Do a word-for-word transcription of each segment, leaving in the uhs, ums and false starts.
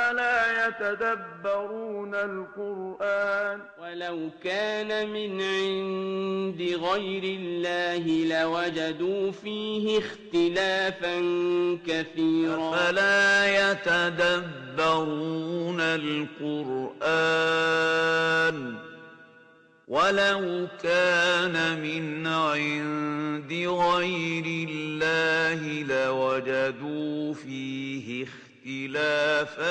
أفلا يتدبرون القرآن ولو كان من عند غير الله لوجدوا فيه اختلافا كثيرا أفلا يتدبرون القرآن ولو كان من عند غير الله لوجدوا فيه اختلافا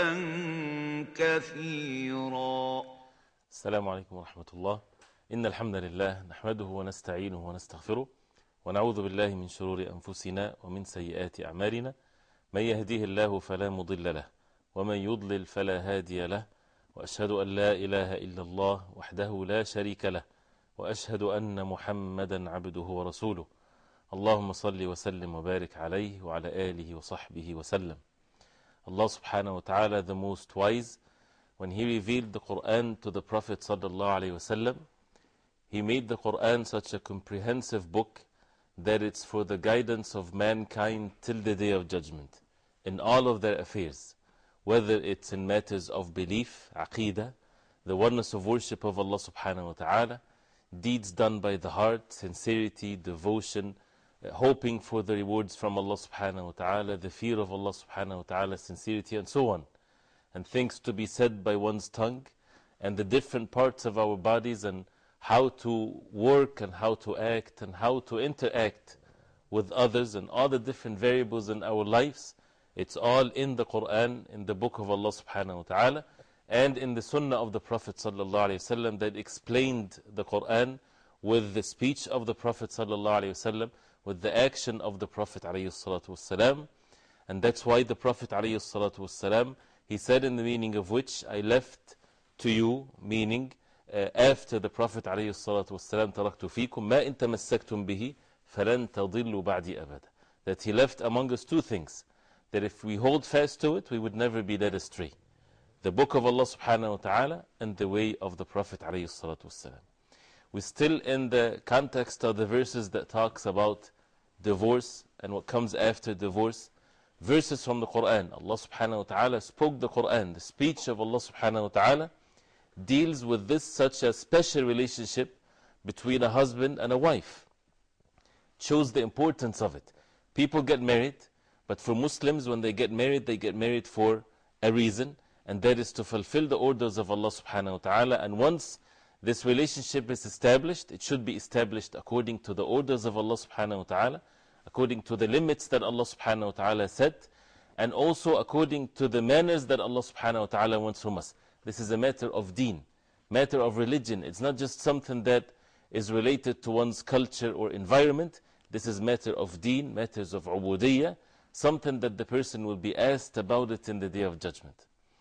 كثيرا. السلام عليكم ورحمة الله. إن الحمد لله نحمده ونستعينه ونستغفره ونعوذ بالله من شرور أنفسنا ومن سيئات أعمالنا. من يهديه الله فلا مضل له ومن يضلل فلا هادي له، وأشهد أن لا إله إلا الله وحده لا شريك له، وأشهد أن محمدا عبده ورسوله. اللهم صل وسلم وبارك عليه وعلى آله وصحبه وسلم. Allah subhanahu wa ta'ala, the most wise, when he revealed the Quran to the Prophet sallallahu alayhi wa sallam, he made the Quran such a comprehensive book that it's for the guidance of mankind till the day of judgment in all of their affairs, whether it's in matters of belief, aqeedah, the oneness of worship of Allah subhanahu wa ta'ala, deeds done by the heart, sincerity, devotion, uh, hoping for the rewards from Allah subhanahu wa ta'ala, the fear of Allah subhanahu wa ta'ala, sincerity, and so on, and things to be said by one's tongue, and the different parts of our bodies, and how to work and how to act and how to interact with others, and all the different variables in our lives. It's all in the Quran, in the book of Allah subhanahu wa ta'ala, and in the sunnah of the Prophet sallallahu alayhi wa sallam that explained the Quran with the speech of the Prophet sallallahu alayhi wa sallam, with the action of the Prophet alayhi salatu wasalam. And that's why the Prophet alayhi salatu wasalam, he said in the meaning of which, I left to you, meaning uh, after the Prophet alayhi salatu wasalam, taraktu fikum ma in tamassaktum bihi falan tadillu ba'di abada, that he left among us two things, that if we hold fast to it, we would never be led astray: the book of Allah subhanahu wa ta'ala and the way of the Prophet alayhi salatu wasalam. We're still in the context of the verses that talks about divorce and what comes after divorce. Verses from the Quran. Allah subhanahu wa ta'ala spoke the Quran. The speech of Allah subhanahu wa ta'ala deals with this, such a special relationship between a husband and a wife. Shows the importance of it. People get married, but for Muslims, when they get married, they get married for a reason, and that is to fulfill the orders of Allah subhanahu wa ta'ala. And once this relationship is established, it should be established according to the orders of Allah subhanahu wa ta'ala, according to the limits that Allah subhanahu wa ta'ala set, and also according to the manners that Allah subhanahu wa ta'ala wants from us. This is a matter of deen, matter of religion. It's not just something that is related to one's culture or environment. This is matter of deen, matters of ubudiyyah, something that the person will be asked about it in the day of judgment.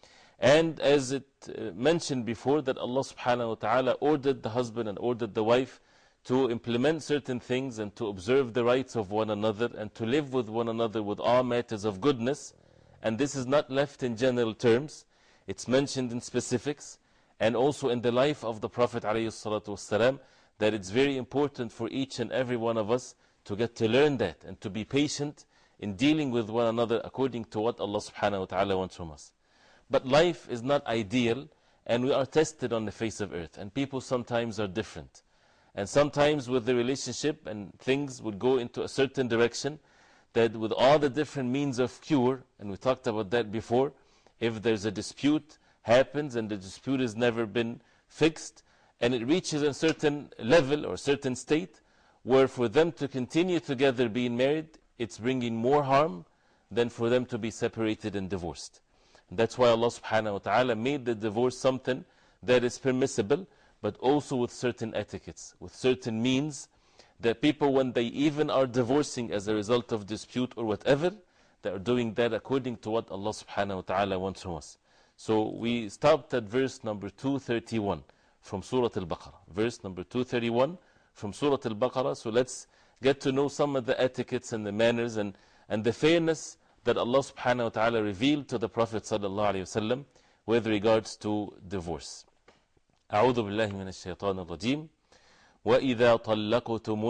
And as it uh, mentioned before, that Allah subhanahu wa ta'ala ordered the husband and ordered the wife to implement certain things and to observe the rights of one another and to live with one another with all matters of goodness. And this is not left in general terms, it's mentioned in specifics, and also in the life of the Prophet alayhi salatu wasalam, that it's very important for each and every one of us to get to learn that and to be patient in dealing with one another according to what Allah subhanahu wa ta'ala wants from us. But life is not ideal, and we are tested on the face of earth, and people sometimes are different. And sometimes with the relationship and things would go into a certain direction, that with all the different means of cure, and we talked about that before, if there's a dispute happens and the dispute has never been fixed, and it reaches a certain level or a certain state, where for them to continue together being married, it's bringing more harm than for them to be separated and divorced. And that's why Allah subhanahu wa ta'ala made the divorce something that is permissible, but also with certain etiquettes, with certain means, that people, when they even are divorcing as a result of dispute or whatever, they are doing that according to what Allah subhanahu wa ta'ala wants from us. So we stopped at verse number two thirty-one from Surah Al-Baqarah. Verse number two thirty-one from Surah Al-Baqarah. So let's get to know some of the etiquettes and the manners and, and the fairness that Allah subhanahu wa ta'ala revealed to the Prophet sallallahu alayhi wa sallam with regards to divorce. أعوذ بالله من الشيطان الرجيم. وإذا طلقتم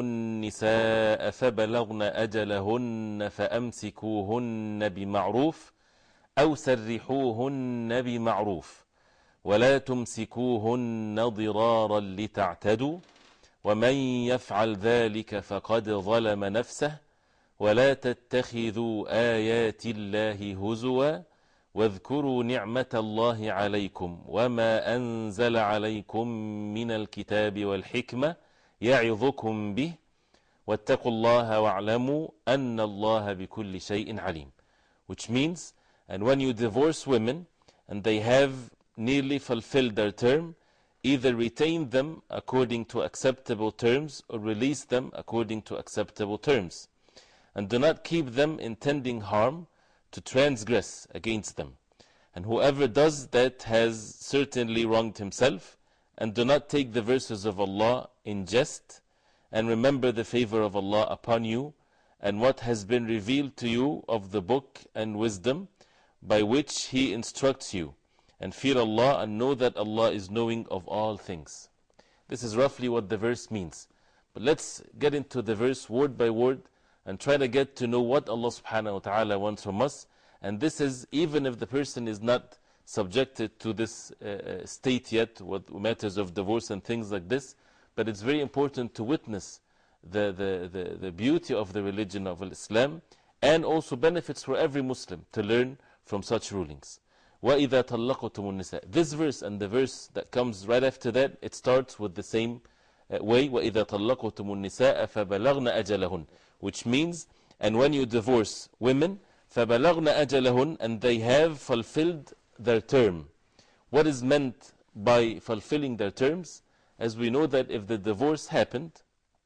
النساء فبلغن أجلهن فأمسكوهن بمعروف أو سرحوهن بمعروف ولا تمسكوهن ضرارا لتعتدوا ومن يفعل ذلك فقد ظلم نفسه ولا تتخذوا آيات الله هزوا واذكروا نعمة الله عليكم وما أنزل عليكم من الكتاب والحكمة يعظكم به واتقوا الله واعلموا أن الله بكل شيء عليم. Which means, and when you divorce women and they have nearly fulfilled their term, either retain them according to acceptable terms or release them according to acceptable terms. And do not keep them intending harm to transgress against them. And whoever does that has certainly wronged himself. And do not take the verses of Allah in jest. And remember the favor of Allah upon you and what has been revealed to you of the book and wisdom by which He instructs you. And fear Allah and know that Allah is knowing of all things. This is roughly what the verse means. But let's get into the verse word by word and try to get to know what Allah subhanahu wa ta'ala wants from us. And this is even if the person is not subjected to this uh, state yet, what matters of divorce and things like this. But it's very important to witness the, the, the, the beauty of the religion of Islam and also benefits for every Muslim to learn from such rulings. وَإِذَا طَلَّقْتُمُ النِّسَاءَ. This verse and the verse that comes right after that, it starts with the same uh, way. وَإِذَا طَلَّقْتُمُ النِّسَاءَ فَبَلَغْنَ أَجَلَهُنْ. Which means, and when you divorce women, فَبَلَغْنَ أَجَلَهُنْ, and they have fulfilled their term. What is meant by fulfilling their terms? As we know that if the divorce happened,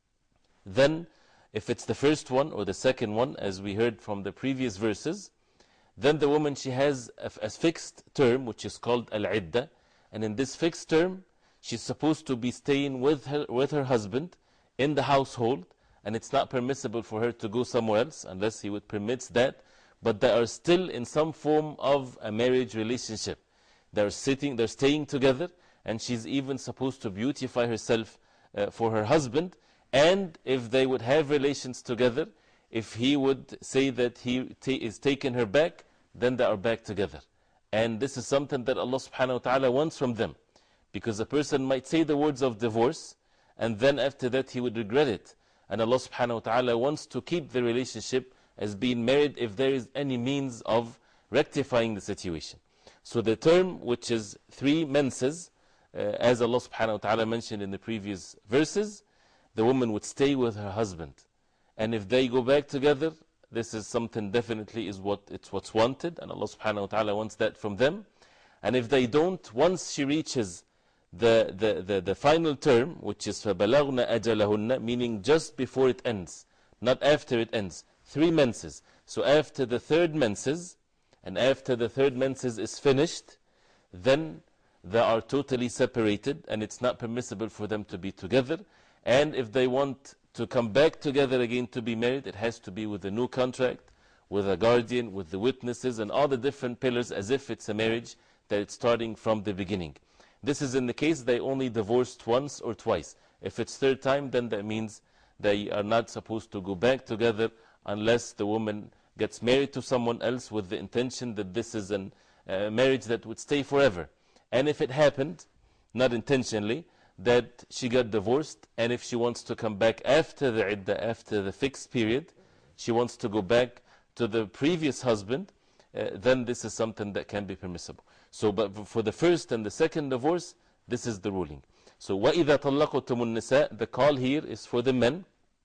then if it's the first one or the second one, as we heard from the previous verses, then the woman, she has a, a fixed term which is called al-idda, and in this fixed term she's supposed to be staying with her, with her husband in the household, and it's not permissible for her to go somewhere else unless he would permit that, but they are still in some form of a marriage relationship. They're sitting, they're staying together, and she's even supposed to beautify herself uh, for her husband. And if they would have relations together, if he would say that he ta is taking her back, then they are back together. And this is something that Allah subhanahu wa ta'ala wants from them. Because a person might say the words of divorce, and then after that he would regret it. And Allah subhanahu wa ta'ala wants to keep the relationship as being married if there is any means of rectifying the situation. So the term, which is three menses, uh, as Allah subhanahu wa ta'ala mentioned in the previous verses, the woman would stay with her husband. And if they go back together, this is something definitely is what it's what's wanted, and Allah subhanahu wa ta'ala wants that from them. And if they don't, once she reaches the, the, the, the final term, which is فَبَلَغْنَ أَجَلَهُنَّ, meaning just before it ends, not after it ends, three menses. So after the third menses, and after the third menses is finished, then they are totally separated, and it's not permissible for them to be together. And if they want to come back together again to be married, it has to be with a new contract, with a guardian, with the witnesses, and all the different pillars, as if it's a marriage that it's starting from the beginning. This is in the case they only divorced once or twice. If it's third time, then that means they are not supposed to go back together unless the woman gets married to someone else with the intention that this is a uh, marriage that would stay forever. And if it happened, not intentionally, that she got divorced, and if she wants to come back after the iddah, after the fixed period, she wants to go back to the previous husband, uh, then this is something that can be permissible. So, but for the first and the second divorce, this is the ruling. So, وَإِذَا طَلَّقْتُمُ النِّسَاء, the call here is for the men.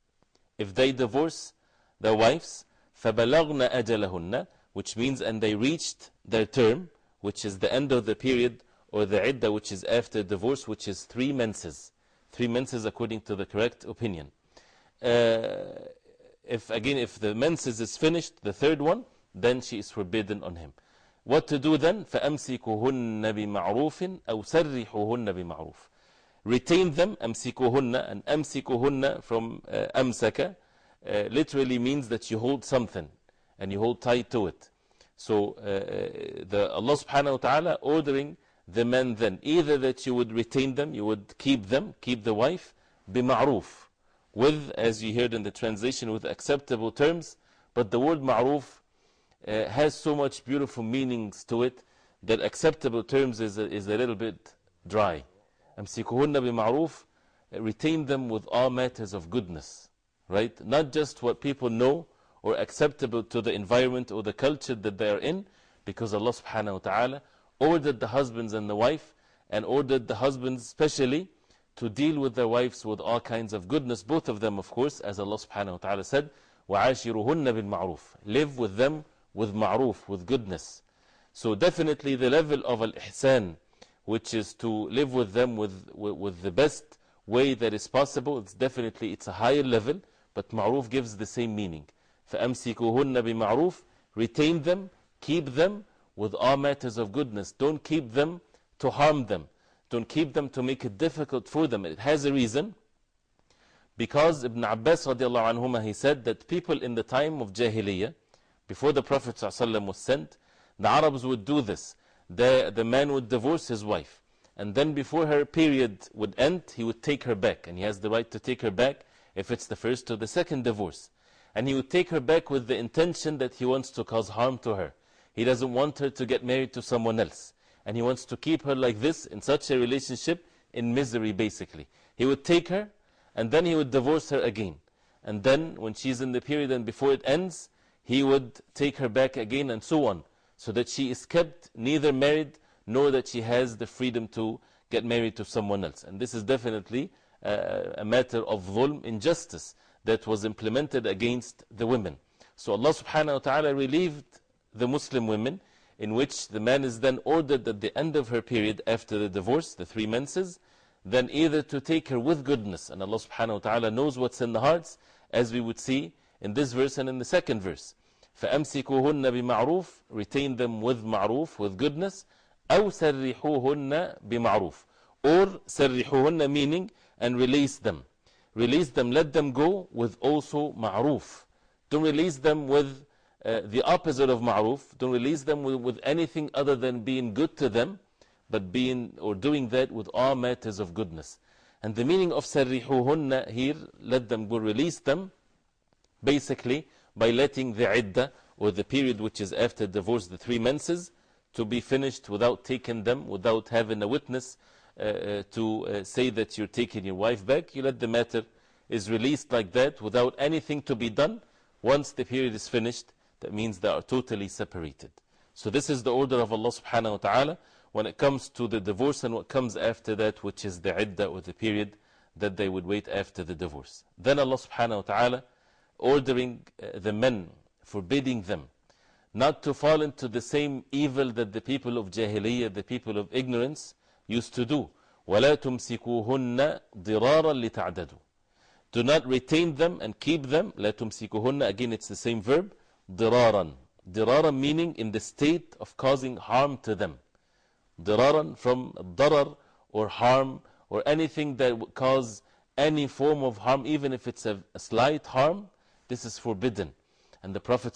If they divorce their wives, فَبَلَغْنَ أَجَلَهُنَّ, which means, and they reached their term, which is the end of the period, or the iddah, which is after divorce, which is three menses. Three menses according to the correct opinion. Uh, if again, if the menses is finished, the third one, then she is forbidden on him. What to do then? فَأَمْسِكُهُنَّ بِمَعْرُوفٍ أَوْ سَرِّحُهُنَّ بِمَعْرُوفٍ. Retain them, أَمْسِكُهُنَّ, and أَمْسِكُهُنَّ from uh, أَمْسَكَ uh, literally means that you hold something, and you hold tight to it. So uh, the Allah subhanahu wa ta'ala ordering the men then, either that you would retain them, you would keep them, keep the wife, بِمَعْرُوفٍ, with, as you heard in the translation, with acceptable terms. But the word ma'ruf uh, has so much beautiful meanings to it that acceptable terms is a, is a little bit dry. أمسكوهن بمعروف, retain them with all matters of goodness, right? Not just what people know or acceptable to the environment or the culture that they are in, because Allah subhanahu wa ta'ala ordered the husbands and the wife, and ordered the husbands especially to deal with their wives with all kinds of goodness, both of them, of course, as Allah subhanahu wa ta'ala said, وَعَاشِرُهُنَّ بِالْمَعْرُوفِ, live with them with ma'roof, with goodness. So definitely the level of al-ihsan, which is to live with them with, with, with the best way that is possible, it's definitely, it's a higher level, but ma'roof gives the same meaning. فَأَمْسِكُوهُنَّ بِمَعْرُوفِ, retain them, keep them with all matters of goodness. Don't keep them to harm them. Don't keep them to make it difficult for them. It has a reason. Because Ibn Abbas radiallahu anhuma, he said that people in the time of Jahiliyyah, before the Prophet ﷺ was sent, the Arabs would do this. The, the man would divorce his wife. And then before her period would end, he would take her back. And he has the right to take her back if it's the first or the second divorce. And he would take her back with the intention that he wants to cause harm to her. He doesn't want her to get married to someone else. And he wants to keep her like this, in such a relationship, in misery basically. He would take her, and then he would divorce her again. And then, when she's in the period and before it ends, he would take her back again, and so on. So that she is kept neither married, nor that she has the freedom to get married to someone else. And this is definitely uh, a matter of dhulm, injustice, that was implemented against the women. So Allah subhanahu wa ta'ala relieved the Muslim women, in which the man is then ordered at the end of her period after the divorce, the three menses, then either to take her with goodness, and Allah subhanahu wa ta'ala knows what's in the hearts, as we would see in this verse and in the second verse. فَأَمْسِكُوهُنَّ بِمَعْرُوفٍ, retain them with ma'roof, with goodness, أَوْ سَرِّحُوهُنَّ بِمَعْرُوفٍ, or سَرِّحُوهُنَّ, meaning, and release them. Release them, let them go with also ma'roof. Don't release them with uh, the opposite of ma'roof. Don't release them with, with anything other than being good to them, but being or doing that with all matters of goodness. And the meaning of سَرِّحُوهُنَّ here, let them go, release them, basically by letting the iddah, or the period which is after divorce, the three menses, to be finished without taking them, without having a witness uh, uh, to uh, say that you're taking your wife back. You let the matter is released like that, without anything to be done. Once the period is finished, that means they are totally separated. So this is the order of Allah subhanahu wa ta'ala when it comes to the divorce, and what comes after that, which is the iddah, or the period that they would wait after the divorce. Then Allah subhanahu wa ta'ala ordering uh, the men, forbidding them not to fall into the same evil that the people of Jahiliyyah, the people of ignorance, used to do. وَلَا تُمْسِكُوهُنَّ ضِرَارًا لِتَعْدَدُوا. Do not retain them and keep them. لَا تُمْسِكُوهُنَّ, again it's the same verb, ضِرَارًا. ضِرَارًا meaning in the state of causing harm to them. ضِرَارًا from darar, or harm, or anything that would cause any form of harm, even if it's a, a slight harm. This is forbidden. And the Prophet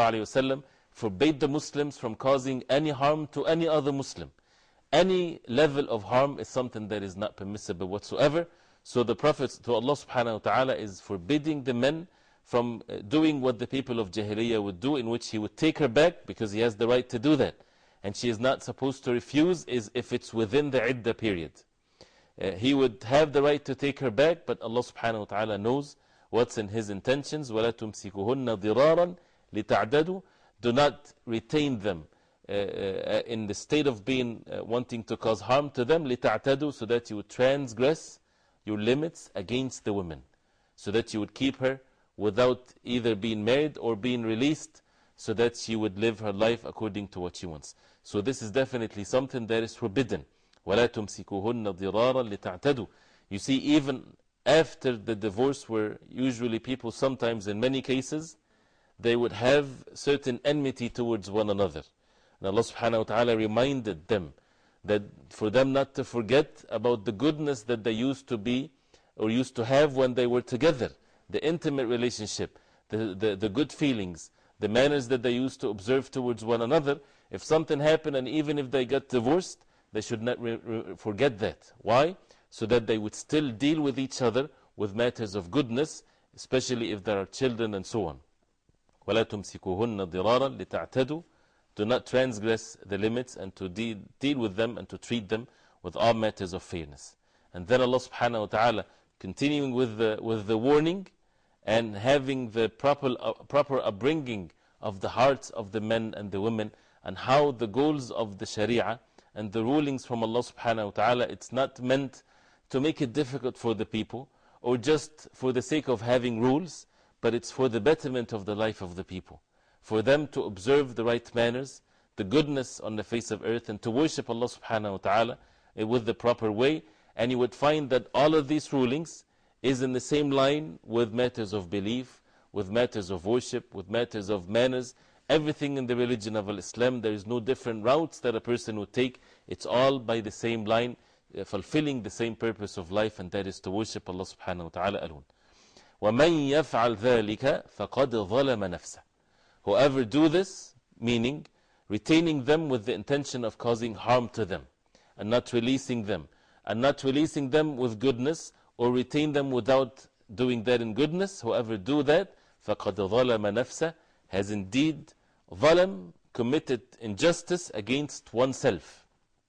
ﷺ forbade the Muslims from causing any harm to any other Muslim. Any level of harm is something that is not permissible whatsoever. So the Prophet, to Allah subhanahu wa ta'ala, is forbidding the men from doing what the people of Jahiliyyah would do, in which he would take her back, because he has the right to do that. And she is not supposed to refuse, is if it's within the iddah period. Uh, he would have the right to take her back, but Allah subhanahu wa ta'ala knows what's in his intentions. وَلَا تُمْسِكُهُنَّ ضِرَارًا لِتَعْدَدُوا. Do not retain them uh, uh, in the state of being uh, wanting to cause harm to them, لِتَعْتَدُوا, so that you would transgress your limits against the women, so that you would keep her without either being married or being released, so that she would live her life according to what she wants. So this is definitely something that is forbidden. وَلَا تُمْسِكُهُنَّ ضِرَارًا لِتَعْتَدُوا. You see, even after the divorce, where usually people, sometimes in many cases, they would have certain enmity towards one another. And Allah subhanahu wa ta'ala reminded them that for them not to forget about the goodness that they used to be, or used to have when they were together, the intimate relationship, the, the, the good feelings, the manners that they used to observe towards one another. If something happened, and even if they got divorced, they should not re re forget that. Why? So that they would still deal with each other with matters of goodness, especially if there are children and so on. وَلَا تُمْسِكُوهُنَّ ضِرَارًا لِتَعْتَدُوا. Do not transgress the limits, and to deal, deal with them and to treat them with all matters of fairness. And then Allah subhanahu wa ta'ala, continuing with the, with the warning and having the proper, uh, proper upbringing of the hearts of the men and the women, and how the goals of the Sharia and the rulings from Allah subhanahu wa ta'ala, it's not meant to make it difficult for the people or just for the sake of having rules, but it's for the betterment of the life of the people, for them to observe the right manners, the goodness on the face of earth, and to worship Allah subhanahu wa ta'ala with the proper way. And you would find that all of these rulings is in the same line with matters of belief, with matters of worship, with matters of manners. Everything in the religion of Islam, there is no different routes that a person would take. It's all by the same line, uh, fulfilling the same purpose of life, and that is to worship Allah subhanahu wa ta'ala alone. وَمَنْ يَفْعَلْ ذَلِكَ فَقَدْ ظَلَمَ نَفْسَهُ. Whoever do this, meaning retaining them with the intention of causing harm to them, and not releasing them, and not releasing them with goodness, or retain them without doing that in goodness, whoever do that, فَقَدْ ظَلَمَ نَفْسَهُ, has indeed ظلم, committed injustice against oneself.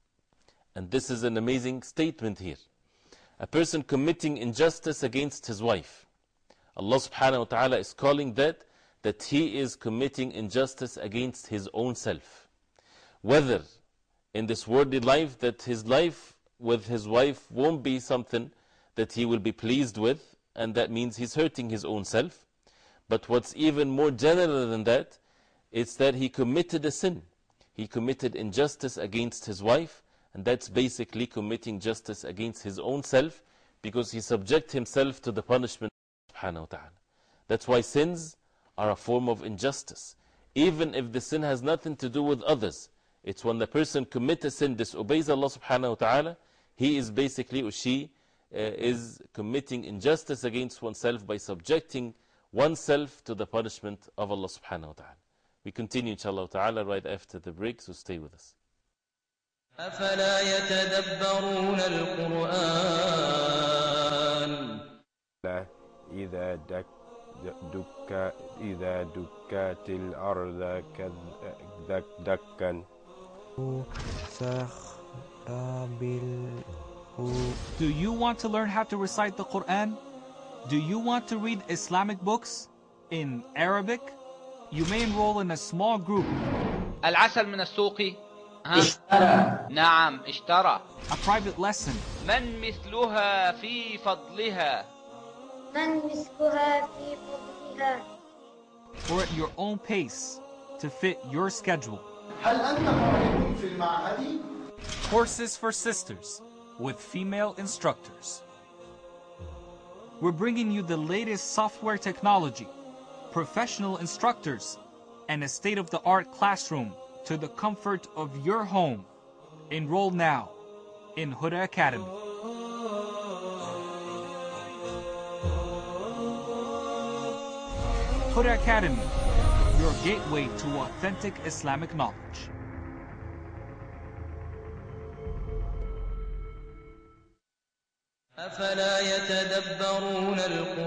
And this is an amazing statement here. A person committing injustice against his wife, Allah subhanahu wa ta'ala is calling that that he is committing injustice against his own self. Whether in this worldly life, that his life with his wife won't be something that he will be pleased with, and that means he's hurting his own self. But what's even more general than that, it's that he committed a sin. He committed injustice against his wife, and that's basically committing justice against his own self, because he subjects himself to the punishment of Allah subhanahu wa ta'ala. That's why sins are a form of injustice. Even if the sin has nothing to do with others, it's when the person commits a sin, disobeys Allah subhanahu wa ta'ala, he is basically, or she uh, is committing injustice against oneself by subjecting oneself to the punishment of Allah subhanahu wa ta'ala. We continue inshallah ta'ala right after the break, so stay with us. أفلا يتدبرون القرآن إذا دك دك إذا دكت الأرض دك دكا. Do you want to learn how to recite the Quran? Do you want to read Islamic books in Arabic? You may enroll in a small group. العسل من السوق اشترى. نعم اشترى. A private lesson. من مثلها في فضلها. من مثلها في فضلها. Or at your own pace to fit your schedule. هل أنت قارئ في المعهد؟ Courses for sisters with female instructors. We're bringing you the latest software technology, professional instructors, and a state-of-the-art classroom to the comfort of your home. Enroll now in Huda Academy. Huda Academy, your gateway to authentic Islamic knowledge. أفلا يتدبرون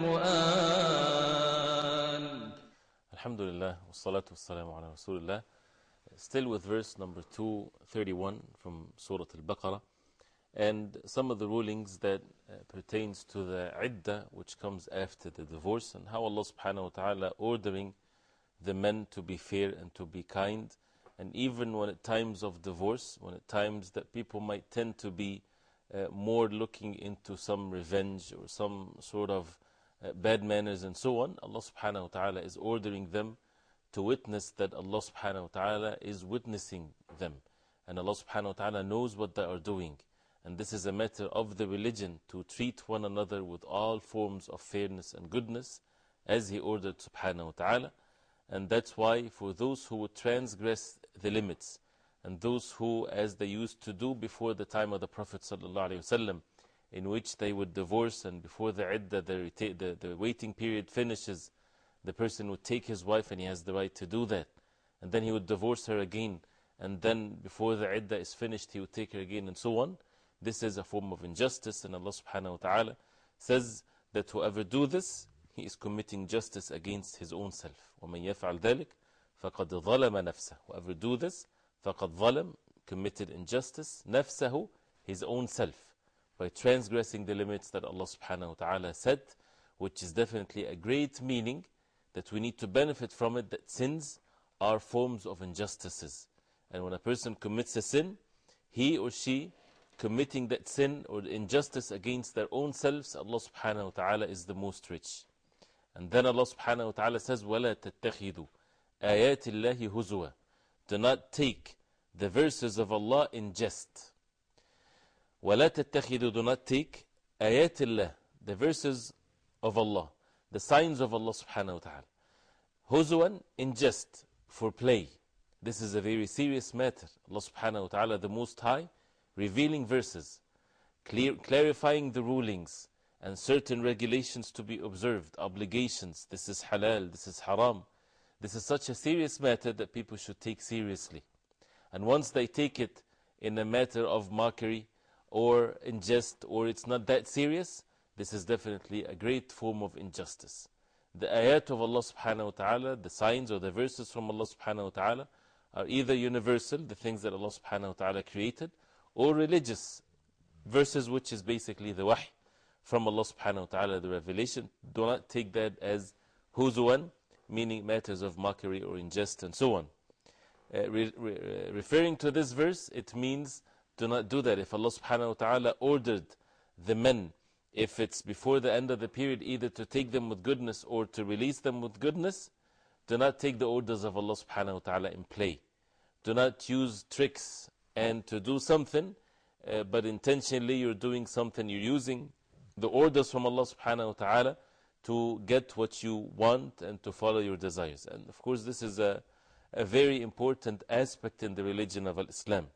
القرآن. Alhamdulillah, wassalatu wassalamu ala Rasulullah. Still with verse number two thirty-one from Surah Al-Baqarah, and some of the rulings that uh, pertains to the iddah, which comes after the divorce, and how Allah subhanahu wa ta'ala ordering the men to be fair and to be kind. And even when at times of divorce, when at times that people might tend to be uh, more looking into some revenge or some sort of uh, bad manners and so on, Allah subhanahu wa ta'ala is ordering them to witness that Allah subhanahu wa ta'ala is witnessing them. And Allah subhanahu wa ta'ala knows what they are doing. And this is a matter of the religion, to treat one another with all forms of fairness and goodness, as He ordered subhanahu wa ta'ala. And that's why for those who would transgress the limits, and those who, as they used to do before the time of the Prophet sallallahu alaihi wasallam, in which they would divorce, and before the iddah, the, the, the waiting period finishes, the person would take his wife, and he has the right to do that. And then he would divorce her again, and then before the iddah is finished, he would take her again, and so on. This is a form of injustice, and Allah subhanahu wa ta'ala says that whoever do this, he is committing justice against his own self. وَمَنْ يَفْعَلْ ذَلِكَ فَقَدْ ظَلَمَ نَفْسَهُ. Whoever do this, فَقَدْ ظَلَمَ, committed injustice, نَفْسَهُ, his own self, by transgressing the limits that Allah subhanahu wa ta'ala set, which is definitely a great meaning that we need to benefit from it, that sins are forms of injustices. And when a person commits a sin, he or she committing that sin or injustice against their own selves, Allah subhanahu wa ta'ala is the most rich. And then Allah subhanahu wa ta'ala says, وَلَا تَتَّخِذُوا آيَاتِ اللَّهِ هُزُوًا. Do not take the verses of Allah in jest. وَلَا تَتَّخِذُوا, do not take آيَاتِ اللَّهِ, the verses of Allah, the signs of Allah subhanahu wa ta'ala, هُزُوًا, in jest, for play. This is a very serious matter. Allah subhanahu wa ta'ala, the Most High, revealing verses, clear, clarifying the rulings and certain regulations to be observed, obligations. This is halal, this is haram. This is such a serious matter that people should take seriously. And once they take it in a matter of mockery or in jest, or it's not that serious, this is definitely a great form of injustice. The ayat of Allah subhanahu wa ta'ala, the signs or the verses from Allah subhanahu wa ta'ala, are either universal, the things that Allah subhanahu wa ta'ala created, or religious verses, which is basically the wahy from Allah subhanahu wa ta'ala, the revelation. Do not take that as huzuwan, meaning matters of mockery or in jest and so on. Uh, re re referring to this verse, it means do not do that. If Allah subhanahu wa ta'ala ordered the men, if it's before the end of the period, either to take them with goodness or to release them with goodness, do not take the orders of Allah subhanahu wa ta'ala in play. Do not use tricks and to do something, uh, but intentionally you're doing something, you're using the orders from Allah subhanahu wa ta'ala to get what you want and to follow your desires. And of course this is a, a very important aspect in the religion of Islam.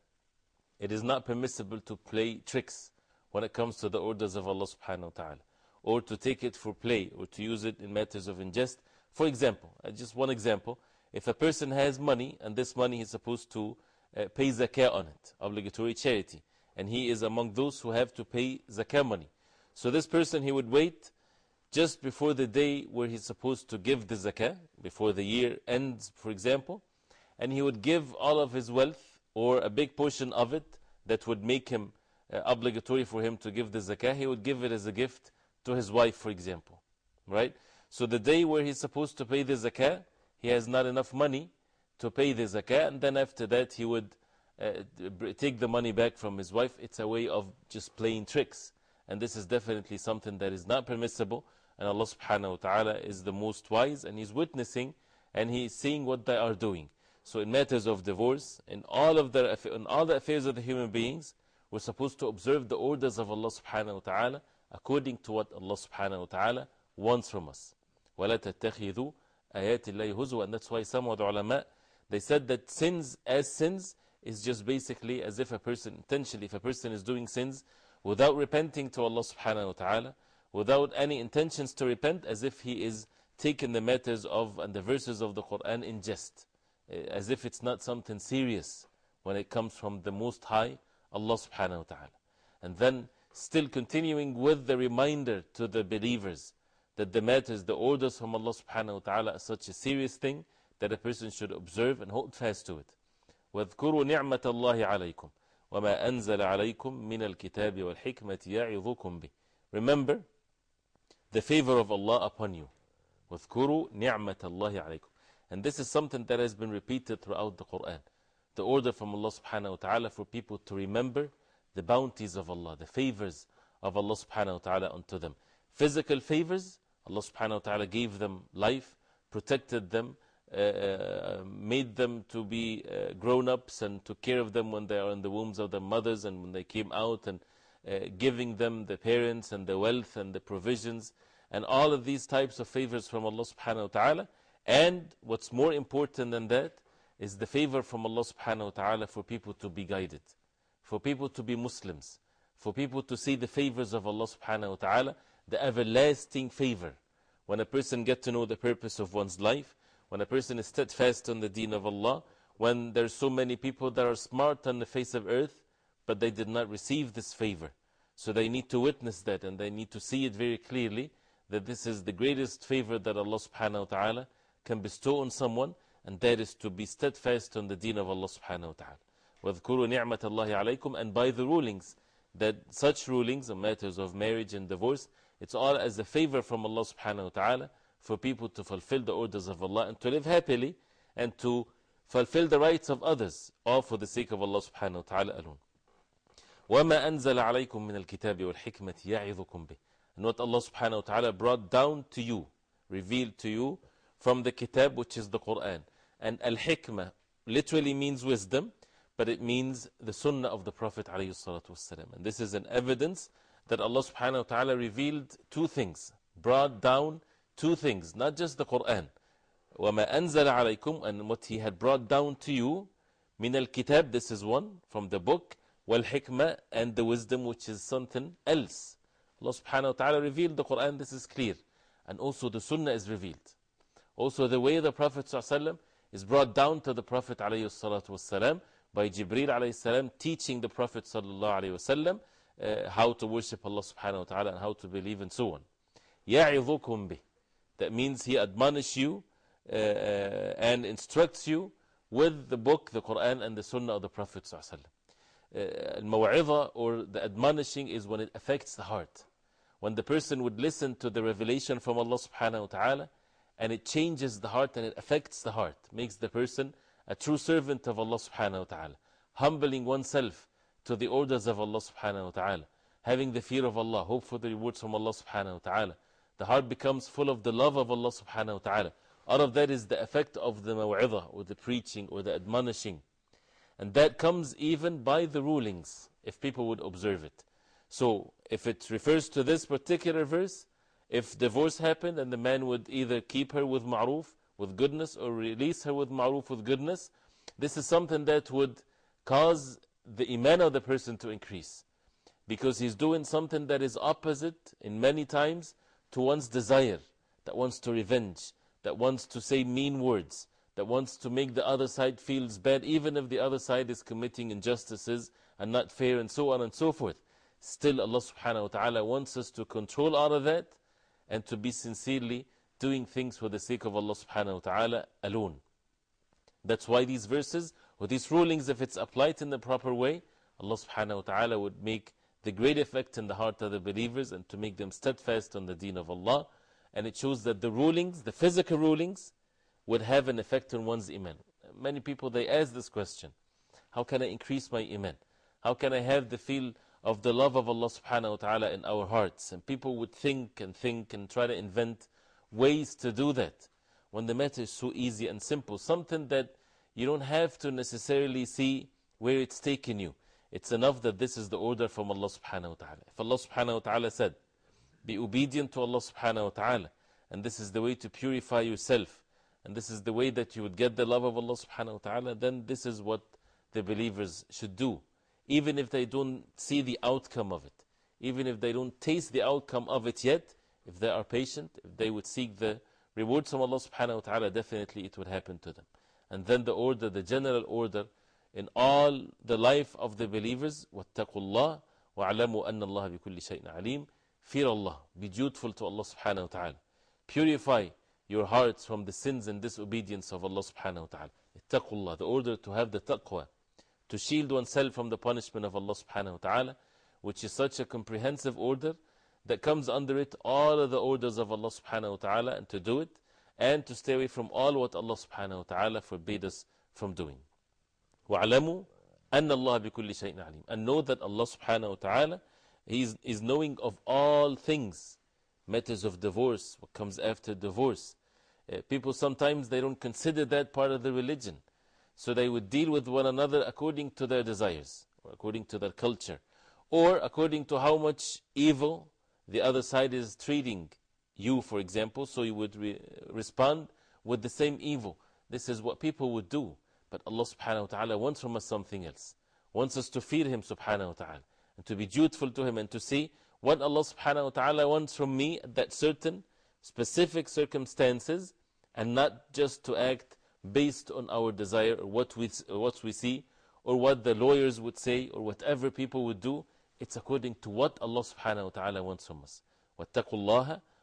It is not permissible to play tricks when it comes to the orders of Allah subhanahu wa ta'ala, or to take it for play, or to use it in matters of ingest. For example, uh, just one example, if a person has money and this money is supposed to uh, pay zakah on it, obligatory charity, and he is among those who have to pay zakah money. So this person, he would wait just before the day where he's supposed to give the zakah, before the year ends, for example, and he would give all of his wealth, or a big portion of it, that would make him uh, obligatory for him to give the zakah, he would give it as a gift to his wife, for example. Right? So the day where he's supposed to pay the zakah, he has not enough money to pay the zakah, and then after that he would uh, take the money back from his wife. It's a way of just playing tricks. And this is definitely something that is not permissible. And Allah subhanahu wa ta'ala is the most wise, and He's witnessing and He is seeing what they are doing. So in matters of divorce, in all, of the, in all the affairs of the human beings, we're supposed to observe the orders of Allah subhanahu wa ta'ala according to what Allah subhanahu wa ta'ala wants from us. وَلَا تَتَّخِذُوا آيَاتِ اللَّهِ هُزُوًا. And that's why some of the ulama, they said that sins as sins is just basically as if a person, intentionally, if a person is doing sins without repenting to Allah subhanahu wa ta'ala, without any intentions to repent, as if he is taking the matters of and the verses of the Quran in jest, as if it's not something serious when it comes from the Most High, Allah subhanahu wa ta'ala. And then still continuing with the reminder to the believers that the matters, the orders from Allah subhanahu wa ta'ala are such a serious thing that a person should observe and hold fast to it. وَاذْكُرُوا نِعْمَةَ اللَّهِ عَلَيْكُمْ وَمَا أَنزَلَ عَلَيْكُمْ مِنَ الْكِتَابِ وَالْحِكْمَةِ يَعِظُكُمْ بِهِ. Remember the favor of Allah upon you. وَاذْكُرُوا نِعْمَةَ اللَّهِ عَلَيْكُمْ. And this is something that has been repeated throughout the Quran. The order from Allah subhanahu wa ta'ala for people to remember the bounties of Allah, the favors of Allah subhanahu wa ta'ala unto them. Physical favors, Allah subhanahu wa ta'ala gave them life, protected them, uh, made them to be uh, grown-ups and took care of them when they are in the wombs of their mothers and when they came out, and uh, giving them the parents and the wealth and the provisions and all of these types of favors from Allah subhanahu wa ta'ala. And what's more important than that is the favor from Allah subhanahu wa ta'ala for people to be guided, for people to be Muslims, for people to see the favors of Allah subhanahu wa ta'ala, the everlasting favor. When a person gets to know the purpose of one's life, when a person is steadfast on the deen of Allah, when there's so many people that are smart on the face of earth, but they did not receive this favor. So they need to witness that, and they need to see it very clearly, that this is the greatest favor that Allah subhanahu wa ta'ala can bestow on someone, and that is to be steadfast on the deen of Allah subhanahu wa ta'ala. وَاذْكُرُوا نِعْمَةَ اللَّهِ عَلَيْكُمْ. And by the rulings, that such rulings on matters of marriage and divorce, it's all as a favor from Allah subhanahu wa ta'ala for people to fulfill the orders of Allah and to live happily and to fulfill the rights of others, all for the sake of Allah subhanahu wa ta'ala alone. وَمَا أَنزَلَ عَلَيْكُم مِّنَ الْكِتَابِ وَالْحِكْمَةِ يَعِظُكُم بِهِ. And what Allah subhanahu wa ta'ala brought down to you, revealed to you from the kitab, which is the Quran. And al-hikmah literally means wisdom, but it means the sunnah of the Prophet alayhi salatu wasalam. And this is an evidence that Allah subhanahu wa ta'ala revealed two things, brought down two things, not just the Quran. وَمَا أَنزَلَ عَلَيْكُمْ. And what He had brought down to you, min al-kitab, this is one, from the book, wal-hikmah, and the wisdom, which is something else. Allah subhanahu wa ta'ala revealed the Quran, this is clear. And also the sunnah is revealed. Also the way the Prophet ﷺ is brought down to the Prophet ﷺ by Jibreel ﷺ teaching the Prophet ﷺ uh, how to worship Allah subhanahu wa ta'ala and how to believe and so on. يَعِظُكُمْ بِهِ. That means He admonishes you uh, uh, and instructs you with the book, the Quran, and the sunnah of the Prophet ﷺ. Uh, al-maw'idha, or the admonishing, is when it affects the heart. When the person would listen to the revelation from Allah subhanahu wa ta'ala, and it changes the heart and it affects the heart, makes the person a true servant of Allah subhanahu wa ta'ala, humbling oneself to the orders of Allah subhanahu wa ta'ala, having the fear of Allah, hope for the rewards from Allah subhanahu wa ta'ala. The heart becomes full of the love of Allah subhanahu wa ta'ala. All of that is the effect of the maw'idha, or the preaching, or the admonishing. And that comes even by the rulings, if people would observe it. So, if it refers to this particular verse, if divorce happened and the man would either keep her with ma'roof, with goodness, or release her with ma'roof, with goodness, this is something that would cause the iman of the person to increase. Because he's doing something that is opposite, in many times, to one's desire, that wants to revenge, that wants to say mean words, that wants to make the other side feels bad, even if the other side is committing injustices and not fair, and so on and so forth. Still, Allah subhanahu wa ta'ala wants us to control all of that and to be sincerely doing things for the sake of Allah subhanahu wa ta'ala alone. That's why these verses, or these rulings, if it's applied in the proper way, Allah subhanahu wa ta'ala would make the great effect in the heart of the believers and to make them steadfast on the deen of Allah. And it shows that the rulings, the physical rulings, would have an effect on one's iman. Many people, they ask this question: how can I increase my iman? How can I have the feel of the love of Allah subhanahu wa ta'ala in our hearts? And people would think and think and try to invent ways to do that, when the matter is so easy and simple. Something that you don't have to necessarily see where it's taking you. It's enough that this is the order from Allah subhanahu wa ta'ala. If Allah subhanahu wa ta'ala said, be obedient to Allah subhanahu wa ta'ala, and this is the way to purify yourself, and this is the way that you would get the love of Allah subhanahu wa ta'ala, then this is what the believers should do. Even if they don't see the outcome of it, even if they don't taste the outcome of it yet, if they are patient, if they would seek the rewards from Allah subhanahu wa ta'ala, definitely it would happen to them. And then the order, the general order in all the life of the believers, وَاتَّقُوا اللَّهِ وَاعْلَمُوا أَنَّ اللَّهَ بِكُلِّ شَيْءٍ عَلِيمٍ. Fear Allah, be dutiful to Allah subhanahu wa ta'ala. Purify your hearts from the sins and disobedience of Allah subhanahu wa ta'ala. اتَّقُوا اللَّهِ, the order to have the taqwa, to shield oneself from the punishment of Allah subhanahu wa ta'ala, which is such a comprehensive order that comes under it all of the orders of Allah subhanahu wa ta'ala, and to do it, and to stay away from all what Allah subhanahu wa ta'ala forbade us from doing. وَعْلَمُوا أَنَّ اللَّهَ بِكُلِّ شَيْءٍ عَلِيمٍ. And know that Allah subhanahu wa ta'ala, He is, is knowing of all things. Matters of divorce, what comes after divorce. Uh, people sometimes, they don't consider that part of the religion. So they would deal with one another according to their desires, or according to their culture, or according to how much evil the other side is treating you, for example. So you would re respond with the same evil. This is what people would do. But Allah subhanahu wa ta'ala wants from us something else. Wants us to fear Him subhanahu wa ta'ala, and to be dutiful to Him, and to see what Allah subhanahu wa ta'ala wants from me at that certain specific circumstances, and not just to act based on our desire, or what we, or what we see, or what the lawyers would say, or whatever people would do. It's according to what Allah subhanahu wa ta'ala wants from us. وَاتَّقُوا اللَّهَ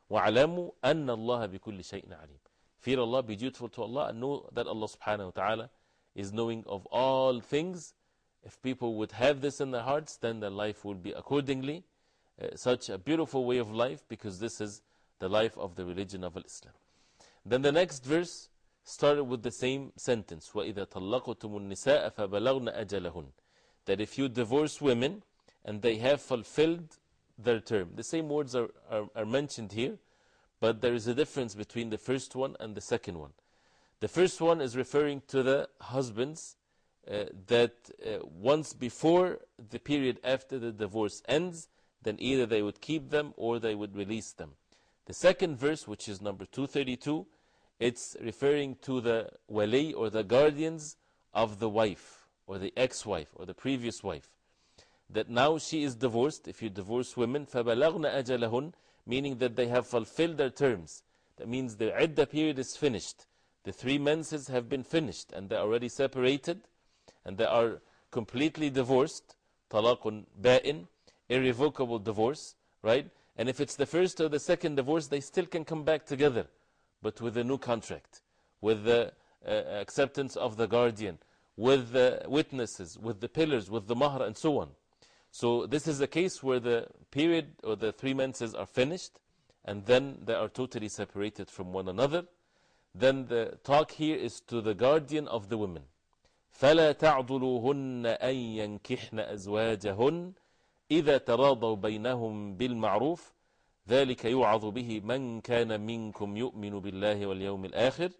وَعَلَمُوا أَنَّ اللَّهَ بِكُلِّ شَيْءٍ عَلِيمٍ. Fear Allah, be dutiful to Allah, and know that Allah subhanahu wa ta'ala is knowing of all things. If people would have this in their hearts, then their life will be accordingly uh, such a beautiful way of life, because this is the life of the religion of Islam. Then the next verse started with the same sentence, وَإِذَا طَلَّقْتُمُ النِّسَاءَ فَبَلَغْنَ أَجَلَهُنْ, that if you divorce women and they have fulfilled their term. The same words are, are, are mentioned here, but there is a difference between the first one and the second one. The first one is referring to the husbands uh, that uh, once before the period after the divorce ends, then either they would keep them or they would release them. The second verse, which is number two thirty-two, it's referring to the wali or the guardians of the wife or the ex-wife or the previous wife. That now she is divorced. If you divorce women, فَبَلَغْنَ أَجَلَهُنْ, meaning that they have fulfilled their terms. That means the iddah period is finished. The three menses have been finished and they are already separated and they are completely divorced. طَلَاقٌ بَائِن, irrevocable divorce, right? And if it's the first or the second divorce, they still can come back together, but with a new contract, with the uh, acceptance of the guardian, with the witnesses, with the pillars, with the mahr, and so on. So this is a case where the period or the three menses are finished, and then they are totally separated from one another. Then the talk here is to the guardian of the women. فَلَا تَعْضُلُوهُنَّ أَن يَنْكِحْنَ أَزْوَاجَهُنَّ إِذَا تَرَاضَوْا بَيْنَهُمْ بِالْمَعْرُوفِ ذَلِكَ يُوعَظُ بِهِ مَنْ كَانَ مِنْكُمْ يُؤْمِنُ بِاللَّهِ وَالْيَوْمِ الْآخِرِ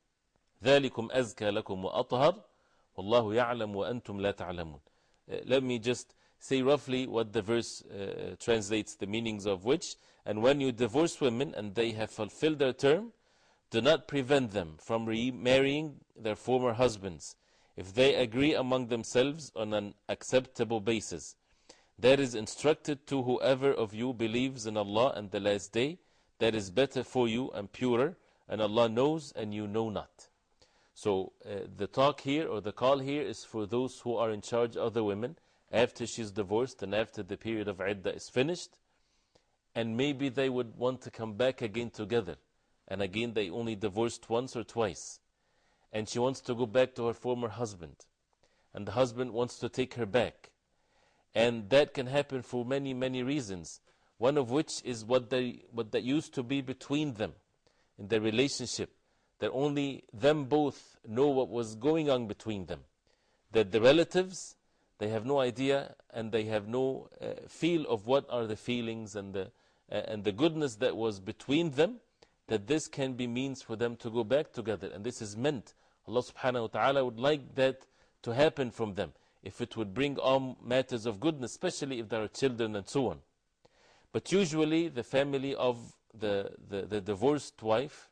ذَلِكُمْ أَزْكَى لَكُمْ وَأَطْهَرُ وَاللَّهُ يَعْلَمُ وَأَنْتُمْ لَا تَعْلَمُونَ. Uh, let me just say roughly what the verse uh, translates, the meanings of which. And when you divorce women and they have fulfilled their term, do not prevent them from remarrying their former husbands, if they agree among themselves on an acceptable basis. That is instructed to whoever of you believes in Allah and the last day. That is better for you and purer, and Allah knows and you know not. So uh, the talk here or the call here is for those who are in charge of the women after she's divorced and after the period of iddah is finished, and maybe they would want to come back again together, and again they only divorced once or twice, and she wants to go back to her former husband, and the husband wants to take her back. And that can happen for many, many reasons, one of which is what, they, what that used to be between them in their relationship, that only them both know what was going on between them, that the relatives, they have no idea and they have no uh, feel of what are the feelings and the, uh, and the goodness that was between them, that this can be means for them to go back together. And this is meant. Allah subhanahu wa ta'ala would like that to happen from them, if it would bring all matters of goodness, especially if there are children and so on. But usually the family of the, the, the divorced wife,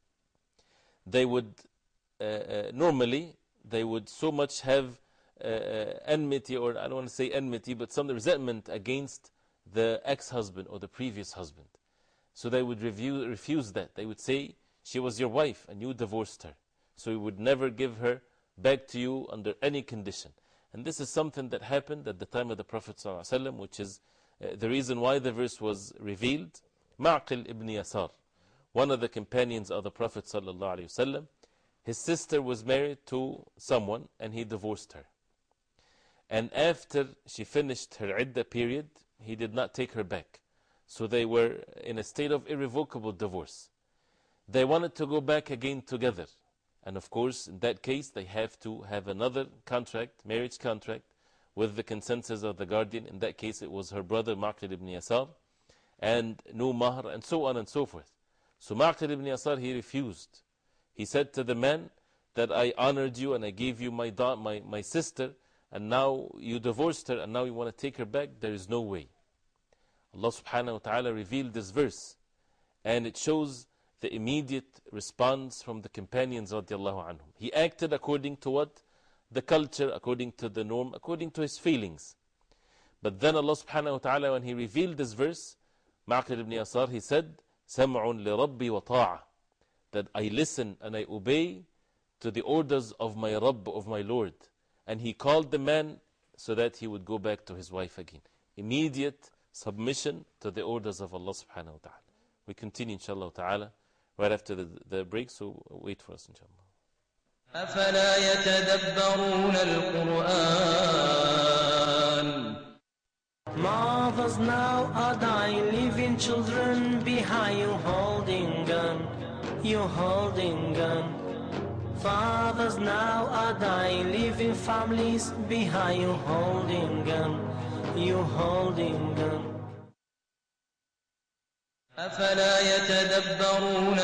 they would uh, uh, normally, they would so much have uh, uh, enmity, or I don't want to say enmity, but some resentment against the ex-husband or the previous husband. So they would review, refuse that. They would say, she was your wife and you divorced her, so you would never give her back to you under any condition. And this is something that happened at the time of the Prophet ﷺ, which is uh, the reason why the verse was revealed. Ma'qil ibn Yasar, one of the companions of the Prophet ﷺ, his sister was married to someone and he divorced her. And after she finished her iddah period, he did not take her back. So they were in a state of irrevocable divorce. They wanted to go back again together. And of course, in that case, they have to have another contract, marriage contract, with the consensus of the guardian. In that case, it was her brother, Ma'qil ibn Yasar, and no mahr, and so on and so forth. So Ma'qil ibn Yasar, he refused. He said to the man that I honored you and I gave you my, da my, my sister, and now you divorced her and now you want to take her back. There is no way. Allah subhanahu wa ta'ala revealed this verse, and it shows the immediate response from the companions radiallahu anhum. He acted according to what? The culture, according to the norm, according to his feelings. But then Allah subhanahu wa ta'ala, when He revealed this verse, Ma'qil ibn Yasar, he said, سَمْعٌ لِرَبِّي وَطَاعَةٌ, that I listen and I obey to the orders of my Rabb, of my Lord. And he called the man so that he would go back to his wife again. Immediate submission to the orders of Allah subhanahu wa ta'ala. We continue, inshallah ta'ala, right after the, the break, so wait for us, inshallah. أفلا يتدبرون القرآن Mothers now are dying, leaving children behind. You holding gun, you holding gun. Fathers now are dying, leaving families behind. You holding gun, you holding gun. أفلا يتدبرون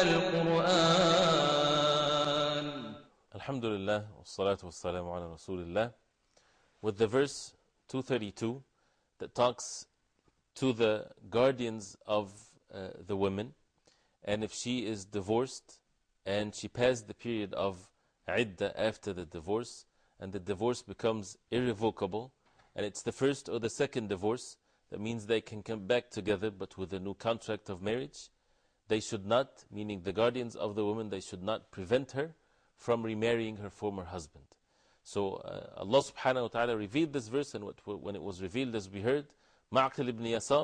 القرآن Alhamdulillah, wassalatu wassalamu ala rasulillah. With the verse two thirty-two that talks to the guardians of uh, the women, and if she is divorced and she passed the period of iddah after the divorce, and the divorce becomes irrevocable, and it's the first or the second divorce, that means they can come back together but with a new contract of marriage, they should not, meaning the guardians of the woman, they should not prevent her from remarrying her former husband. So uh, Allah subhanahu wa ta'ala revealed this verse, and what, when it was revealed, as we heard, Ma'qil ibn Yasar,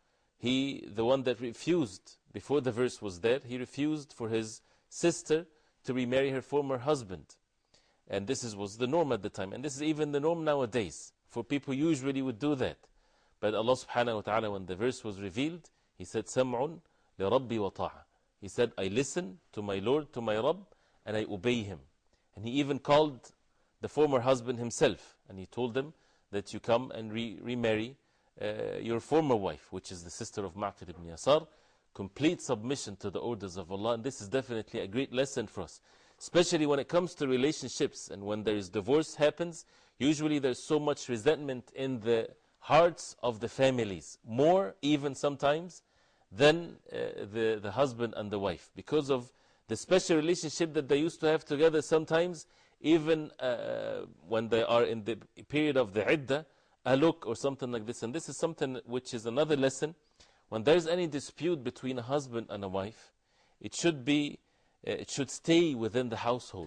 he, the one that refused, before the verse was there, he refused for his sister to remarry her former husband. And this is, was the norm at the time, and this is even the norm nowadays, for people usually would do that. But Allah subhanahu wa ta'ala, when the verse was revealed, He said, Sam'un li Rabbi wa ta'a. He said, I listen to my Lord, to my Rabb, and I obey Him. And He even called the former husband himself, and He told them that you come and re remarry uh, your former wife, which is the sister of Ma'qil ibn Yasar. Complete submission to the orders of Allah, and this is definitely a great lesson for us. Especially when it comes to relationships, and when there is divorce happens, usually there's so much resentment in the hearts of the families, more even sometimes than uh, the, the husband and the wife, because of the special relationship that they used to have together. Sometimes even uh, when they are in the period of the iddah, a look or something like this. And this is something which is another lesson. When there's any dispute between a husband and a wife, it should be, uh, it should stay within the household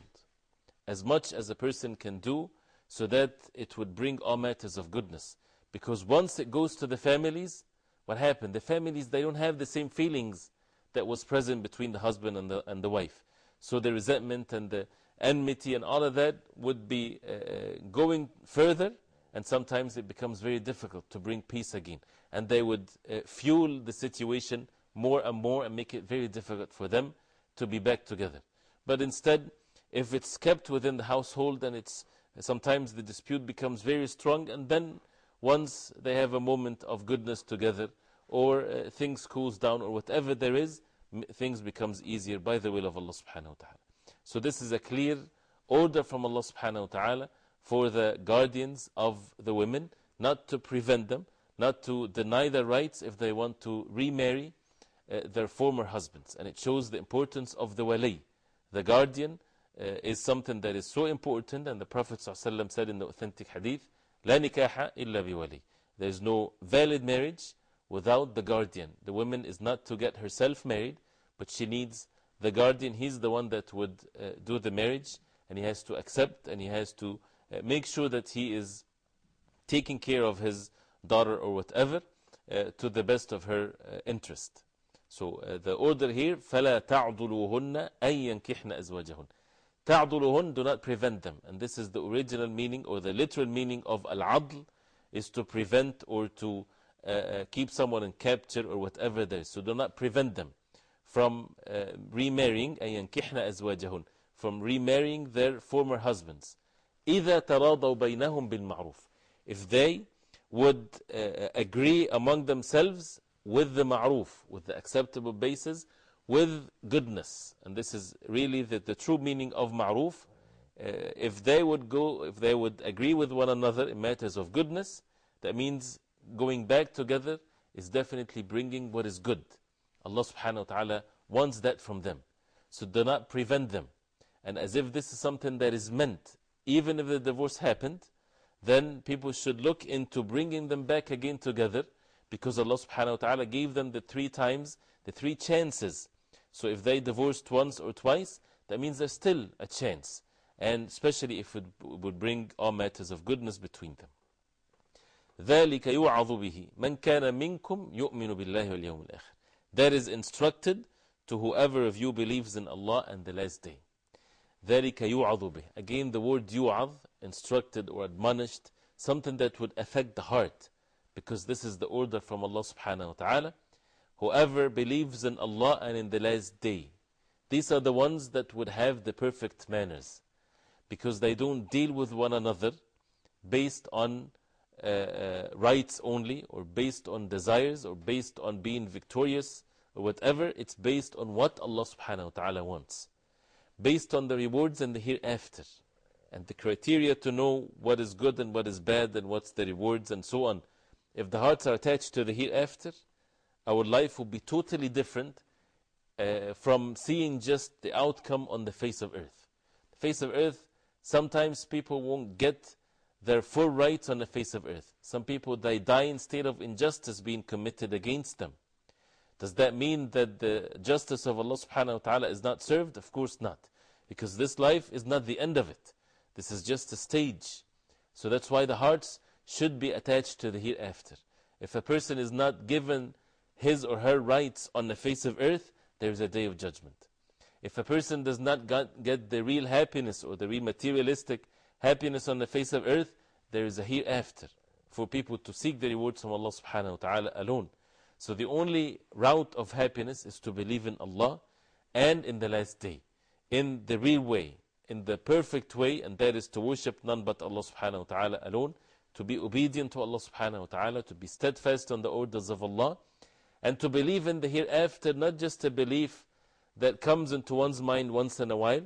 as much as a person can do, so that it would bring all matters of goodness. Because once it goes to the families, what happened? The families, they don't have the same feelings that was present between the husband and the, and the wife. So the resentment and the enmity and all of that would be uh, going further, and sometimes it becomes very difficult to bring peace again. And they would uh, fuel the situation more and more and make it very difficult for them to be back together. But instead, if it's kept within the household, then it's sometimes the dispute becomes very strong, and then once they have a moment of goodness together, or uh, things cools down, or whatever there is, m things becomes easier by the will of Allah subhanahu wa ta'ala. So this is a clear order from Allah subhanahu wa ta'ala for the guardians of the women, not to prevent them, not to deny their rights if they want to remarry uh, their former husbands. And it shows the importance of the wali. The guardian uh, is something that is so important, and the Prophet ﷺ said in the authentic hadith, La nikaha illa biwali. There is no valid marriage without the guardian. The woman is not to get herself married, but she needs the guardian. He's the one that would uh, do the marriage, and he has to accept, and he has to uh, make sure that he is taking care of his daughter or whatever uh, to the best of her uh, interest. So uh, the order here, فَلَا تَعْضُلُوهُنَّ أَن يَنْكِحْنَ أَزْوَاجَهُنَّ. تَعْضُلُوهُنَّ, do not prevent them. And this is the original meaning, or the literal meaning of al-adl, is to prevent or to uh, uh, keep someone in capture or whatever there is. So do not prevent them from uh, remarrying, أَن يَنْكِحْنَ أَزْوَاجَهُنَّ, from remarrying their former husbands. إِذَا تَرَاضَوْا بَيْنَهُمْ بِالْمَعْرُوفِ. If they would uh, agree among themselves with the ma'roof, with the acceptable basis, with goodness. And this is really the, the true meaning of ma'roof. Uh, if they would go, if they would agree with one another in matters of goodness, that means going back together is definitely bringing what is good. Allah subhanahu wa ta'ala wants that from them. So do not prevent them. And as if this is something that is meant, even if the divorce happened, then people should look into bringing them back again together, because Allah subhanahu wa ta'ala gave them the three times, the three chances. So if they divorced once or twice, that means there's still a chance. And especially if it would bring all matters of goodness between them. ذَلِكَ يُوعَظُ بِهِ مَنْ كَانَ مِنْكُمْ يُؤْمِنُ بِاللَّهِ وَالْيَوْمِ الْآخِرِ. That is instructed to whoever of you believes in Allah and the last day. ذَلِكَ يُوعَظُ بِهِ. Again, the word yu'adh, instructed or admonished, something that would affect the heart, because this is the order from Allah subhanahu wa ta'ala. Whoever believes in Allah and in the last day, these are the ones that would have the perfect manners, because they don't deal with one another based on uh, uh, rights only, or based on desires, or based on being victorious, or whatever. It's based on what Allah subhanahu wa ta'ala wants, based on the rewards and the hereafter, and the criteria to know what is good and what is bad, and what's the rewards, and so on. If the hearts are attached to the hereafter, our life will be totally different uh, from seeing just the outcome on the face of earth. The face of earth, sometimes people won't get their full rights on the face of earth. Some people, they die in state of injustice being committed against them. Does that mean that the justice of Allah subhanahu wa ta'ala is not served? Of course not. Because this life is not the end of it. This is just a stage. So that's why the hearts should be attached to the hereafter. If a person is not given his or her rights on the face of earth, there is a day of judgment. If a person does not get the real happiness or the real materialistic happiness on the face of earth, there is a hereafter for people to seek the rewards from Allah subhanahu wa ta'ala alone. So the only route of happiness is to believe in Allah and in the last day, in the real way, in the perfect way, and that is to worship none but Allah subhanahu wa ta'ala alone, to be obedient to Allah subhanahu wa ta'ala, to be steadfast on the orders of Allah, and to believe in the hereafter, not just a belief that comes into one's mind once in a while,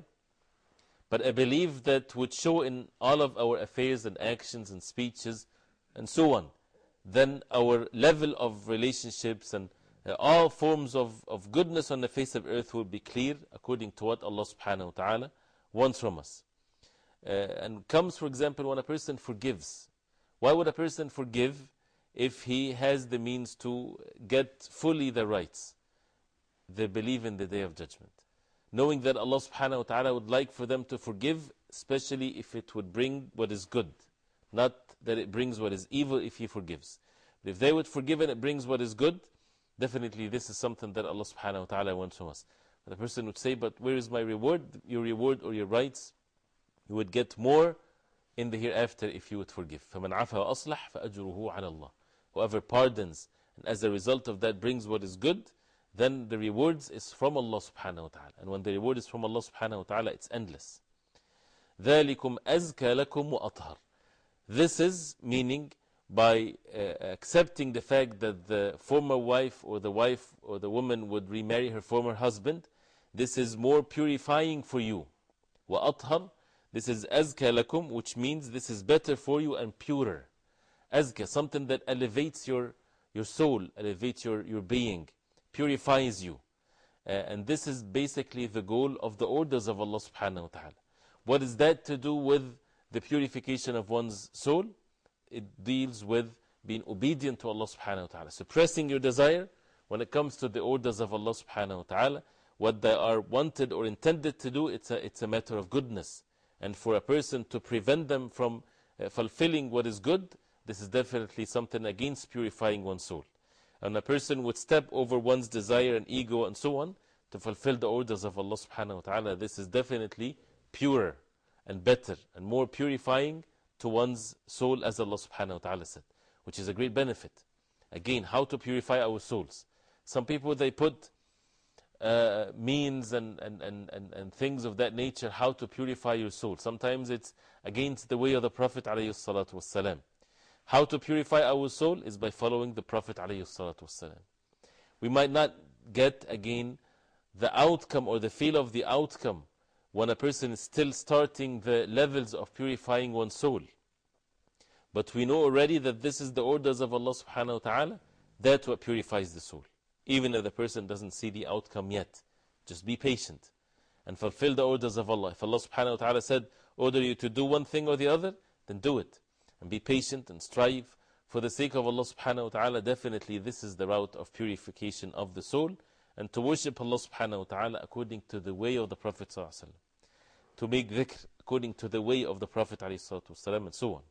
but a belief that would show in all of our affairs and actions and speeches and so on. Then our level of relationships and uh, all forms of, of goodness on the face of earth will be clear according to what Allah subhanahu wa ta'ala wants from us. Uh, and comes, for example, when a person forgives. Why would a person forgive if he has the means to get fully the rights? They believe in the Day of Judgment, knowing that Allah subhanahu wa ta'ala would like for them to forgive, especially if it would bring what is good, not that it brings what is evil if He forgives. But if they would forgive and it brings what is good, definitely this is something that Allah subhanahu wa ta'ala wants from us. But the person would say, but where is my reward? Your reward or your rights, you would get more in the hereafter if you would forgive. فَمَنْ عَفَى وَأَصْلَحْ فَأَجْرُهُ عَلَى اللَّهِ. Whoever pardons and as a result of that brings what is good, then the rewards is from Allah subhanahu wa ta'ala. And when the reward is from Allah subhanahu wa ta'ala, it's endless. ذَلِكُمْ أَزْكَى لَكُمْ وَأَطْهَرُ. This is meaning by uh, accepting the fact that the former wife or the wife or the woman would remarry her former husband, this is more purifying for you. وَأَطْهَرُ. This is أَزْكَى لَكُمْ, which means this is better for you and purer. Azka, something that elevates your, your soul, elevates your, your being, purifies you. Uh, and this is basically the goal of the orders of Allah subhanahu wa ta'ala. What is that to do with the purification of one's soul? It deals with being obedient to Allah subhanahu wa ta'ala, suppressing your desire when it comes to the orders of Allah subhanahu wa ta'ala. What they are wanted or intended to do, it's a, it's a matter of goodness. And for a person to prevent them from uh, fulfilling what is good, this is definitely something against purifying one's soul. And a person would step over one's desire and ego and so on to fulfill the orders of Allah subhanahu wa ta'ala. This is definitely purer and better and more purifying to one's soul, as Allah subhanahu wa ta'ala said, which is a great benefit. Again, how to purify our souls. Some people, they put uh, means and, and, and, and, and things of that nature, how to purify your soul. Sometimes it's against the way of the Prophet alayhi salatu wassalam. How to purify our soul is by following the Prophet alayhi salatu wassalam. We might not get, again, the outcome or the feel of the outcome when a person is still starting the levels of purifying one's soul. But we know already that this is the orders of Allah subhanahu wa ta'ala. That's what purifies the soul. Even if the person doesn't see the outcome yet. Just be patient and fulfill the orders of Allah. If Allah subhanahu wa ta'ala said, order you to do one thing or the other, then do it. And be patient and strive for the sake of Allah subhanahu wa ta'ala. Definitely this is the route of purification of the soul. And to worship Allah subhanahu wa ta'ala according to the way of the Prophet sallallahu alaihi wasallam. To make dhikr according to the way of the Prophet alayhi salatu wasallam, and so on.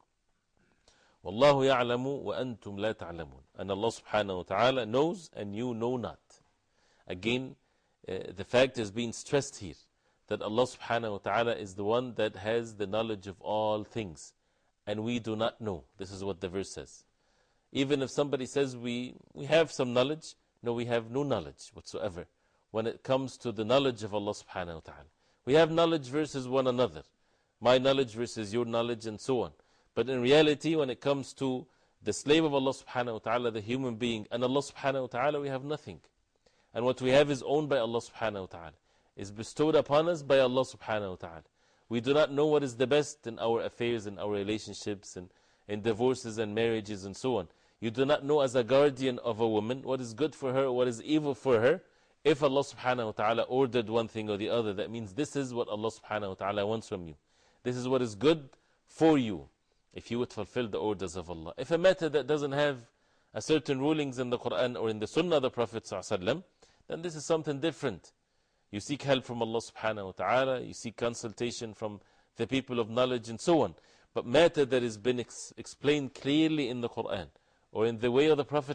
Wallahu ya'lamu wa antum la ta'lamun. And Allah subhanahu wa ta'ala knows and you know not. Again, uh, the fact is being stressed here that Allah subhanahu wa ta'ala is the one that has the knowledge of all things, and we do not know. This is what the verse says. Even if somebody says we, we have some knowledge, no, we have no knowledge whatsoever when it comes to the knowledge of Allah subhanahu wa ta'ala. We have knowledge versus one another, my knowledge versus your knowledge, and so on. But in reality, when it comes to the slave of Allah subhanahu wa ta'ala, the human being, and Allah subhanahu wa ta'ala, we have nothing. And what we have is owned by Allah subhanahu wa ta'ala, is bestowed upon us by Allah subhanahu wa ta'ala. We do not know what is the best in our affairs, in our relationships, and in divorces and marriages and so on. You do not know as a guardian of a woman what is good for her or what is evil for her. If Allah subhanahu wa ta'ala ordered one thing or the other, that means this is what Allah subhanahu wa ta'ala wants from you. This is what is good for you, if you would fulfill the orders of Allah. If a matter that doesn't have a certain rulings in the Quran or in the Sunnah of the Prophet sallallahu alaihi wasallam, then this is something different. You seek help from Allah subhanahu wa ta'ala, you seek consultation from the people of knowledge and so on. But matter that has been ex explained clearly in the Quran or in the way of the Prophet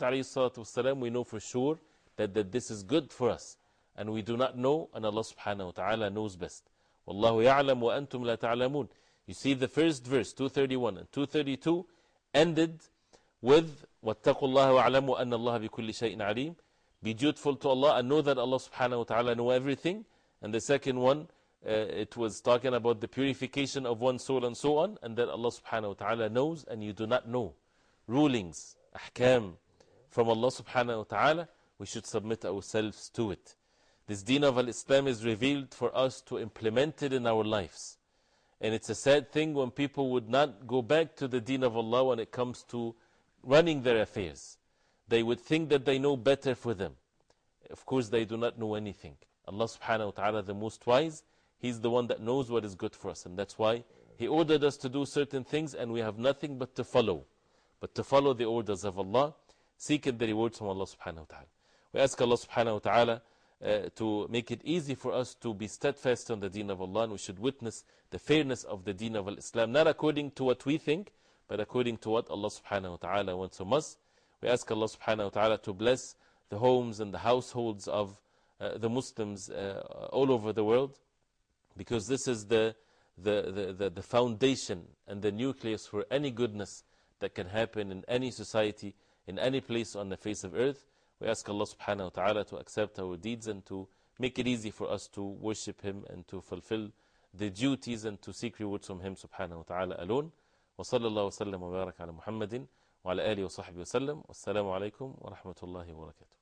ﷺ, we know for sure that, that this is good for us. And we do not know, and Allah subhanahu wa ta'ala knows best. Wallahu ya'lam wa antum la ta'lamun. You see the first verse, two thirty-one and two thirty-two, ended with وَاتَّقُوا اللَّهَ وَاعْلَمُوا أَنَّ اللَّهَ بِكُلِّ شَيْءٍ عَلِيمٍ. Be dutiful to Allah and know that Allah subhanahu wa ta'ala knows everything. And the second one, uh, it was talking about the purification of one soul and so on, and that Allah subhanahu wa ta'ala knows and you do not know. Rulings, ahkam from Allah subhanahu wa ta'ala, we should submit ourselves to it. This deen of al-Islam is revealed for us to implement it in our lives. And it's a sad thing when people would not go back to the deen of Allah when it comes to running their affairs. They would think that they know better for them. Of course, they do not know anything. Allah subhanahu wa ta'ala, the most wise, He's the one that knows what is good for us. And that's why He ordered us to do certain things, and we have nothing but to follow. But to follow the orders of Allah, seeking the rewards from Allah subhanahu wa ta'ala. We ask Allah subhanahu wa ta'ala uh, to make it easy for us to be steadfast on the deen of Allah, and we should witness the fairness of the deen of Islam, not according to what we think, but according to what Allah subhanahu wa ta'ala wants from us. We ask Allah subhanahu wa ta'ala to bless the homes and the households of uh, the Muslims uh, all over the world, because this is the, the, the, the, the foundation and the nucleus for any goodness that can happen in any society, in any place on the face of earth. We ask Allah subhanahu wa ta'ala to accept our deeds and to make it easy for us to worship Him and to fulfill the duties and to seek rewards from Him subhanahu wa ta'ala alone. Wa sallallahu wa sallam wa barak ala Muhammadin wa ala alihi wa sahbihi wa sallam. Wassalamu alaikum wa rahmatullahi wa barakatuh.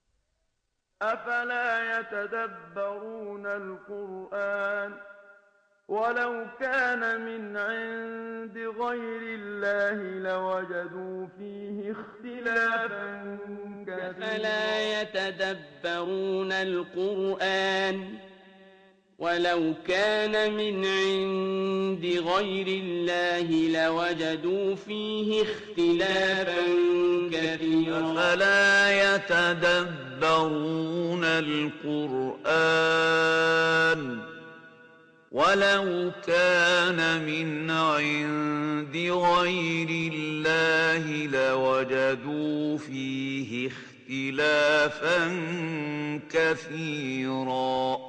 أفلا يتدبرون القرآن ولو كان من عند غير الله لوجدوا فيه اختلافا كثيرا أفلا يتدبرون القرآن ولو كان من عند غير الله لوجدوا فيه اختلافا كثيرا أفلا يتدبرون القرآن ولو كان من عند غير الله لوجدوا فيه اختلافا كثيرا